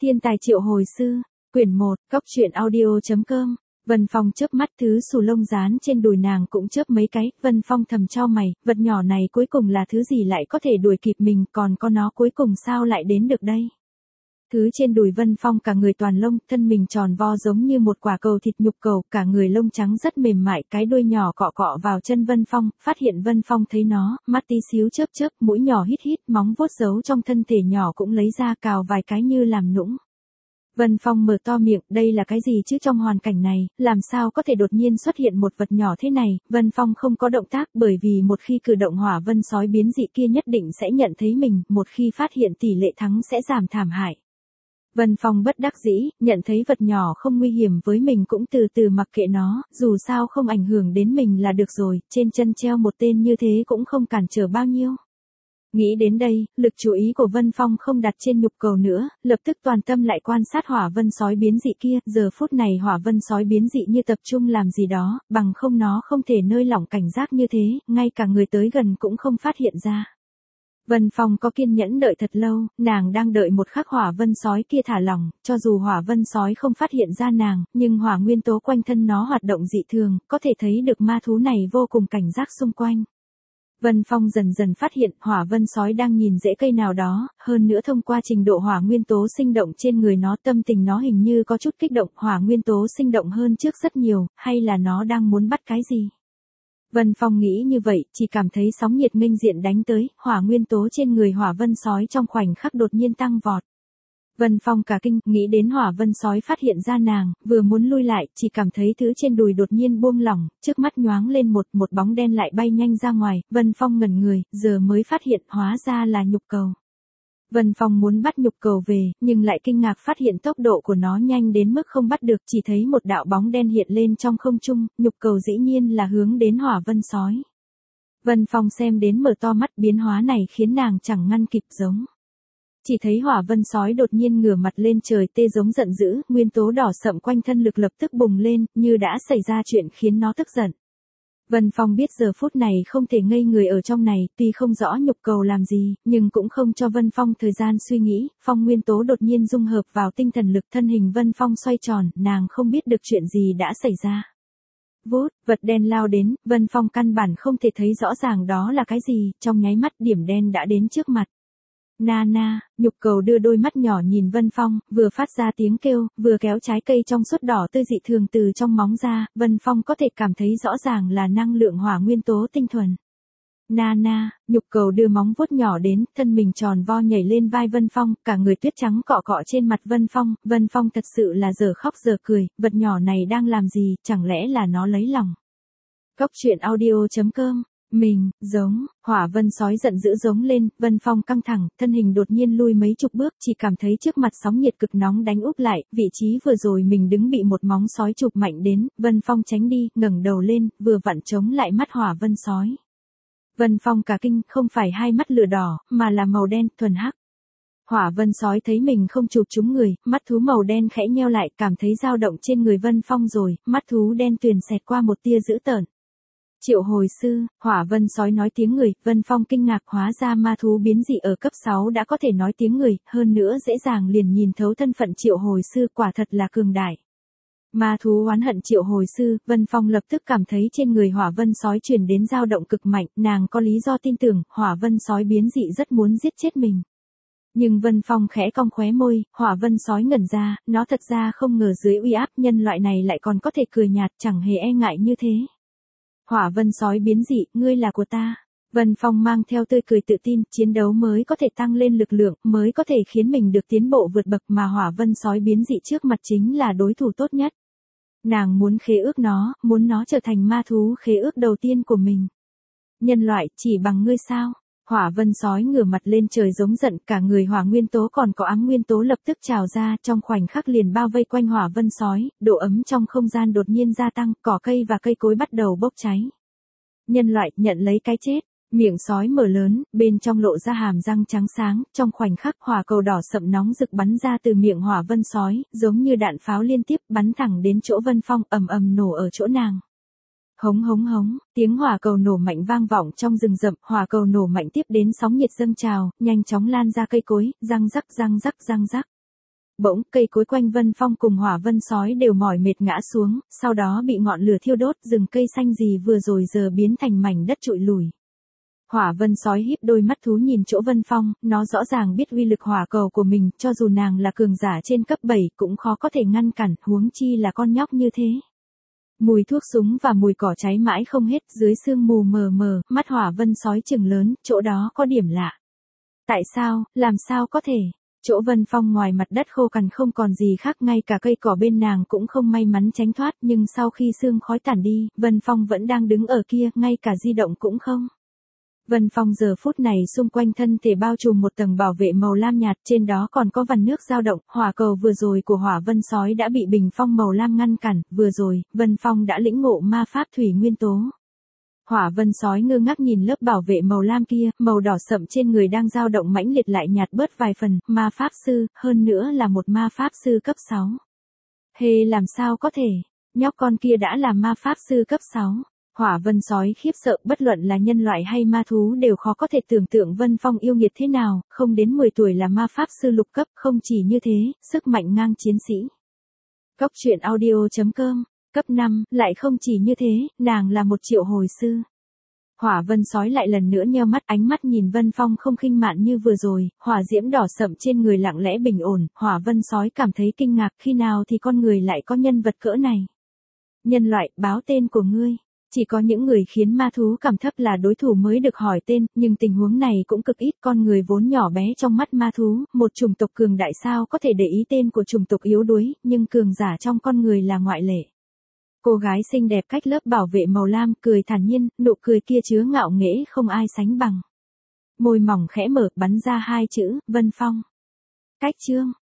Thiên tài triệu hồi sư, quyển 1, cóc truyện audio.com. Vân Phong chớp mắt, thứ xù lông dán trên đùi nàng cũng chớp mấy cái, Vân Phong thầm chau mày, vật nhỏ này cuối cùng là thứ gì lại có thể đuổi kịp mình, còn có nó cuối cùng sao lại đến được đây? Thứ trên đùi Vân Phong cả người toàn lông, thân mình tròn vo giống như một quả cầu thịt nhục cầu, cả người lông trắng rất mềm mại, cái đuôi nhỏ cọ cọ vào chân Vân Phong, phát hiện Vân Phong thấy nó, mắt tí xíu chớp chớp, mũi nhỏ hít hít, móng vuốt giấu trong thân thể nhỏ cũng lấy ra cào vài cái như làm nũng. Vân Phong mở to miệng, đây là cái gì chứ, trong hoàn cảnh này, làm sao có thể đột nhiên xuất hiện một vật nhỏ thế này? Vân Phong không có động tác, bởi vì một khi cử động hỏa vân sói biến dị kia nhất định sẽ nhận thấy mình, một khi phát hiện tỷ lệ thắng sẽ giảm thảm hại. Vân Phong bất đắc dĩ, nhận thấy vật nhỏ không nguy hiểm với mình cũng từ từ mặc kệ nó, dù sao không ảnh hưởng đến mình là được rồi, trên chân treo một tên như thế cũng không cản trở bao nhiêu. Nghĩ đến đây, lực chú ý của Vân Phong không đặt trên nhục cầu nữa, lập tức toàn tâm lại quan sát hỏa vân sói biến dị kia, giờ phút này hỏa vân sói biến dị như tập trung làm gì đó, bằng không nó không thể nơi lỏng cảnh giác như thế, ngay cả người tới gần cũng không phát hiện ra. Vân Phong có kiên nhẫn đợi thật lâu, nàng đang đợi một khắc hỏa vân sói kia thả lỏng, cho dù hỏa vân sói không phát hiện ra nàng, nhưng hỏa nguyên tố quanh thân nó hoạt động dị thường, có thể thấy được ma thú này vô cùng cảnh giác xung quanh. Vân Phong dần dần phát hiện hỏa vân sói đang nhìn rễ cây nào đó, hơn nữa thông qua trình độ hỏa nguyên tố sinh động trên người nó, tâm tình nó hình như có chút kích động, hỏa nguyên tố sinh động hơn trước rất nhiều, hay là nó đang muốn bắt cái gì? Vân Phong nghĩ như vậy, chỉ cảm thấy sóng nhiệt nghênh diện đánh tới, hỏa nguyên tố trên người hỏa vân sói trong khoảnh khắc đột nhiên tăng vọt. Vân Phong cả kinh, nghĩ đến hỏa vân sói phát hiện ra nàng, vừa muốn lui lại, chỉ cảm thấy thứ trên đùi đột nhiên buông lỏng, trước mắt nhoáng lên một bóng đen lại bay nhanh ra ngoài, Vân Phong ngẩn người, giờ mới phát hiện hóa ra là nhục cầu. Vân Phong muốn bắt nhục cầu về, nhưng lại kinh ngạc phát hiện tốc độ của nó nhanh đến mức không bắt được, chỉ thấy một đạo bóng đen hiện lên trong không trung, nhục cầu dĩ nhiên là hướng đến hỏa vân sói. Vân Phong xem đến mở to mắt, biến hóa này khiến nàng chẳng ngăn kịp giống. Chỉ thấy hỏa vân sói đột nhiên ngửa mặt lên trời tê giống giận dữ, nguyên tố đỏ sậm quanh thân lực lập tức bùng lên, như đã xảy ra chuyện khiến nó tức giận. Vân Phong biết giờ phút này không thể ngây người ở trong này, tuy không rõ nhục cầu làm gì, nhưng cũng không cho Vân Phong thời gian suy nghĩ, phong nguyên tố đột nhiên dung hợp vào tinh thần lực, thân hình Vân Phong xoay tròn, nàng không biết được chuyện gì đã xảy ra. Vút, vật đen lao đến, Vân Phong căn bản không thể thấy rõ ràng đó là cái gì, trong nháy mắt điểm đen đã đến trước mặt. Na, nhục cầu đưa đôi mắt nhỏ nhìn Vân Phong, vừa phát ra tiếng kêu, vừa kéo trái cây trong suốt đỏ tươi dị thường từ trong móng ra, Vân Phong có thể cảm thấy rõ ràng là năng lượng hỏa nguyên tố tinh thuần. Na, nhục cầu đưa móng vuốt nhỏ đến, thân mình tròn vo nhảy lên vai Vân Phong, cả người tuyết trắng cọ cọ trên mặt Vân Phong thật sự là giờ khóc giờ cười, vật nhỏ này đang làm gì, chẳng lẽ là nó lấy lòng. cóc truyện audio.com. Mình, giống, hỏa vân sói giận dữ giống lên, Vân Phong căng thẳng, thân hình đột nhiên lui mấy chục bước, chỉ cảm thấy trước mặt sóng nhiệt cực nóng đánh úp lại, vị trí vừa rồi mình đứng bị một móng sói chụp mạnh đến, Vân Phong tránh đi, ngẩng đầu lên, vừa vặn chống lại mắt hỏa vân sói. Vân Phong cả kinh, không phải hai mắt lửa đỏ, mà là màu đen, thuần hắc. Hỏa vân sói thấy mình không chụp trúng người, mắt thú màu đen khẽ nheo lại, cảm thấy dao động trên người Vân Phong rồi, mắt thú đen tuyền xẹt qua một tia dữ tợn. Triệu hồi sư, hỏa vân sói nói tiếng người, Vân Phong kinh ngạc, hóa ra ma thú biến dị ở cấp 6 đã có thể nói tiếng người, hơn nữa dễ dàng liền nhìn thấu thân phận triệu hồi sư, quả thật là cường đại. Ma thú oán hận triệu hồi sư, Vân Phong lập tức cảm thấy trên người hỏa vân sói truyền đến dao động cực mạnh, nàng có lý do tin tưởng, hỏa vân sói biến dị rất muốn giết chết mình. Nhưng Vân Phong khẽ cong khóe môi, hỏa vân sói ngẩn ra, nó thật ra không ngờ dưới uy áp nhân loại này lại còn có thể cười nhạt, chẳng hề e ngại như thế. Hỏa vân sói biến dị, ngươi là của ta. Vân Phong mang theo tươi cười tự tin, chiến đấu mới có thể tăng lên lực lượng, mới có thể khiến mình được tiến bộ vượt bậc, mà hỏa vân sói biến dị trước mặt chính là đối thủ tốt nhất. Nàng muốn khế ước nó, muốn nó trở thành ma thú khế ước đầu tiên của mình. Nhân loại, chỉ bằng ngươi sao? Hỏa vân sói ngửa mặt lên trời giống giận, cả người hỏa nguyên tố còn có ám nguyên tố lập tức trào ra, trong khoảnh khắc liền bao vây quanh hỏa vân sói, độ ấm trong không gian đột nhiên gia tăng, cỏ cây và cây cối bắt đầu bốc cháy. Nhân loại, nhận lấy cái chết. Miệng sói mở lớn, bên trong lộ ra hàm răng trắng sáng, trong khoảnh khắc hỏa cầu đỏ sậm nóng rực bắn ra từ miệng hỏa vân sói, giống như đạn pháo liên tiếp bắn thẳng đến chỗ Vân Phong, ầm ầm nổ ở chỗ nàng. Hống, tiếng hỏa cầu nổ mạnh vang vọng trong rừng rậm, hỏa cầu nổ mạnh tiếp đến sóng nhiệt dâng trào, nhanh chóng lan ra cây cối, răng rắc. bỗng cây cối quanh Vân Phong cùng Hỏa Vân Sói đều mỏi mệt ngã xuống, sau đó bị ngọn lửa thiêu đốt, rừng cây xanh gì vừa rồi giờ biến thành mảnh đất trụi lùi. Hỏa Vân Sói híp đôi mắt thú nhìn chỗ Vân Phong, nó rõ ràng biết uy lực hỏa cầu của mình, cho dù nàng là cường giả trên cấp 7 cũng khó có thể ngăn cản, huống chi là con nhóc như thế. Mùi thuốc súng và mùi cỏ cháy mãi không hết, dưới sương mù mờ mờ, mắt Hỏa Vân Sói chừng lớn, chỗ đó có điểm lạ. Tại sao, làm sao có thể? Chỗ Vân Phong ngoài mặt đất khô cằn không còn gì khác, ngay cả cây cỏ bên nàng cũng không may mắn tránh thoát, nhưng sau khi sương khói tản đi, Vân Phong vẫn đang đứng ở kia, ngay cả di động cũng không. Vân Phong giờ phút này xung quanh thân thể bao trùm một tầng bảo vệ màu lam nhạt, trên đó còn có vằn nước dao động, hỏa cầu vừa rồi của Hỏa Vân Sói đã bị bình phong màu lam ngăn cản, vừa rồi, Vân Phong đã lĩnh ngộ ma pháp thủy nguyên tố. Hỏa Vân Sói ngơ ngác nhìn lớp bảo vệ màu lam kia, màu đỏ sậm trên người đang dao động mãnh liệt lại nhạt bớt vài phần, ma pháp sư, hơn nữa là một ma pháp sư cấp 6. Hê, làm sao có thể, nhóc con kia đã là ma pháp sư cấp 6. Hỏa Vân Sói khiếp sợ, bất luận là nhân loại hay ma thú đều khó có thể tưởng tượng Vân Phong yêu nghiệt thế nào, không đến 10 tuổi là ma pháp sư lục cấp, không chỉ như thế, sức mạnh ngang chiến sĩ. Cốc truyện audio.com, cấp 5, lại không chỉ như thế, nàng là một triệu hồi sư. Hỏa Vân Sói lại lần nữa nheo mắt, ánh mắt nhìn Vân Phong không khinh mạn như vừa rồi, hỏa diễm đỏ sậm trên người lặng lẽ bình ổn, Hỏa Vân Sói cảm thấy kinh ngạc, khi nào thì con người lại có nhân vật cỡ này. Nhân loại, báo tên của ngươi. Chỉ có những người khiến ma thú cảm thấp là đối thủ mới được hỏi tên, nhưng tình huống này cũng cực ít, con người vốn nhỏ bé trong mắt ma thú, một chủng tộc cường đại sao có thể để ý tên của chủng tộc yếu đuối, nhưng cường giả trong con người là ngoại lệ. Cô gái xinh đẹp cách lớp bảo vệ màu lam, cười thản nhiên, nụ cười kia chứa ngạo nghễ không ai sánh bằng. Môi mỏng khẽ mở, bắn ra hai chữ, Vân Phong. Cách chương.